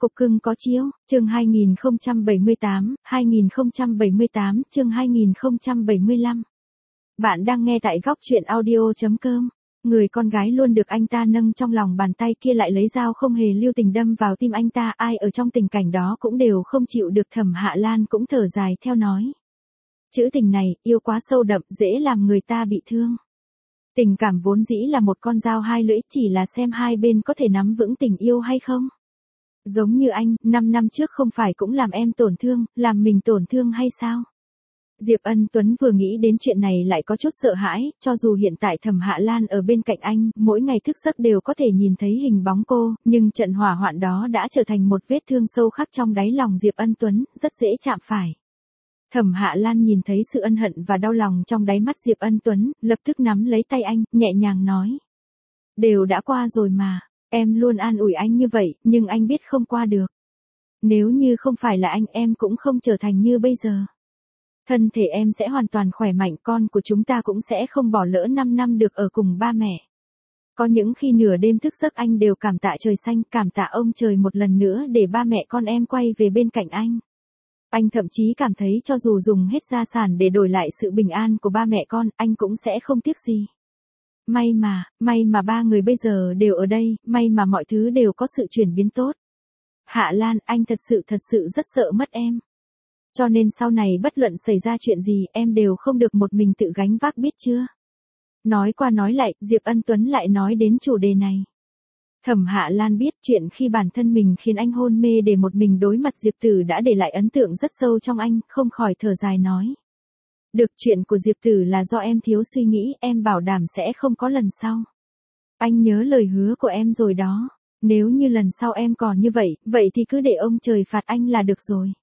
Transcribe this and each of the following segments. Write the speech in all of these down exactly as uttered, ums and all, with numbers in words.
Cục cưng có chiếu, chương hai nghìn không trăm bảy mươi tám, hai nghìn không trăm bảy mươi tám, chương hai nghìn không trăm bảy mươi lăm. Bạn đang nghe tại góc truyện audio.com. Người con gái luôn được anh ta nâng trong lòng bàn tay kia lại lấy dao không hề lưu tình đâm vào tim anh ta, ai ở trong tình cảnh đó cũng đều không chịu được. Thẩm Hạ Lan cũng thở dài theo nói. Chữ tình này, yêu quá sâu đậm, dễ làm người ta bị thương. Tình cảm vốn dĩ là một con dao hai lưỡi, chỉ là xem hai bên có thể nắm vững tình yêu hay không. Giống như anh, năm năm trước không phải cũng làm em tổn thương, làm mình tổn thương hay sao? Diệp Ân Tuấn vừa nghĩ đến chuyện này lại có chút sợ hãi, cho dù hiện tại Thẩm Hạ Lan ở bên cạnh anh, mỗi ngày thức giấc đều có thể nhìn thấy hình bóng cô, nhưng trận hỏa hoạn đó đã trở thành một vết thương sâu khắc trong đáy lòng Diệp Ân Tuấn, rất dễ chạm phải. Thẩm Hạ Lan nhìn thấy sự ân hận và đau lòng trong đáy mắt Diệp Ân Tuấn, lập tức nắm lấy tay anh, nhẹ nhàng nói. Đều đã qua rồi mà. Em luôn an ủi anh như vậy, nhưng anh biết không qua được. Nếu như không phải là anh, em cũng không trở thành như bây giờ. Thân thể em sẽ hoàn toàn khỏe mạnh, con của chúng ta cũng sẽ không bỏ lỡ năm năm được ở cùng ba mẹ. Có những khi nửa đêm thức giấc anh đều cảm tạ trời xanh, cảm tạ ông trời một lần nữa để ba mẹ con em quay về bên cạnh anh. Anh thậm chí cảm thấy cho dù dùng hết gia sản để đổi lại sự bình an của ba mẹ con, anh cũng sẽ không tiếc gì. May mà, may mà ba người bây giờ đều ở đây, may mà mọi thứ đều có sự chuyển biến tốt. Hạ Lan, anh thật sự thật sự rất sợ mất em. Cho nên sau này bất luận xảy ra chuyện gì, em đều không được một mình tự gánh vác, biết chưa? Nói qua nói lại, Diệp Ân Tuấn lại nói đến chủ đề này. Thẩm Hạ Lan biết chuyện khi bản thân mình khiến anh hôn mê để một mình đối mặt Diệp Tử đã để lại ấn tượng rất sâu trong anh, không khỏi thở dài nói. Được, chuyện của Diệp Tử là do em thiếu suy nghĩ, em bảo đảm sẽ không có lần sau. Anh nhớ lời hứa của em rồi đó. Nếu như lần sau em còn như vậy, vậy thì cứ để ông trời phạt anh là được rồi.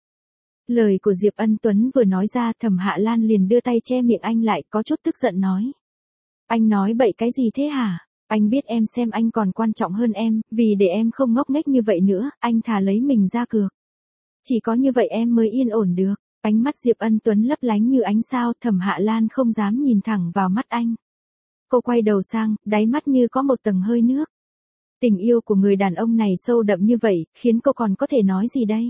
Lời của Diệp Ân Tuấn vừa nói ra, Thẩm Hạ Lan liền đưa tay che miệng anh lại, có chút tức giận nói. Anh nói bậy cái gì thế hả? Anh biết em xem anh còn quan trọng hơn em, vì để em không ngốc nghếch như vậy nữa, anh thà lấy mình ra cược. Chỉ có như vậy em mới yên ổn được. Ánh mắt Diệp Ân Tuấn lấp lánh như ánh sao, Thẩm Hạ Lan không dám nhìn thẳng vào mắt anh. Cô quay đầu sang, đáy mắt như có một tầng hơi nước. Tình yêu của người đàn ông này sâu đậm như vậy, khiến cô còn có thể nói gì đây?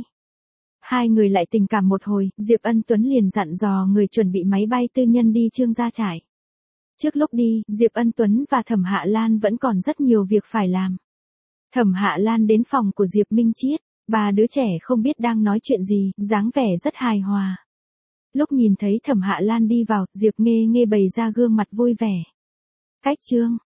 Hai người lại tình cảm một hồi, Diệp Ân Tuấn liền dặn dò người chuẩn bị máy bay tư nhân đi Trương Gia Trại. Trước lúc đi, Diệp Ân Tuấn và Thẩm Hạ Lan vẫn còn rất nhiều việc phải làm. Thẩm Hạ Lan đến phòng của Diệp Minh Chiết, ba đứa trẻ không biết đang nói chuyện gì, dáng vẻ rất hài hòa. Lúc nhìn thấy Thẩm Hạ Lan đi vào, Diệp Nghê Nghê bày ra gương mặt vui vẻ. Cách Trương,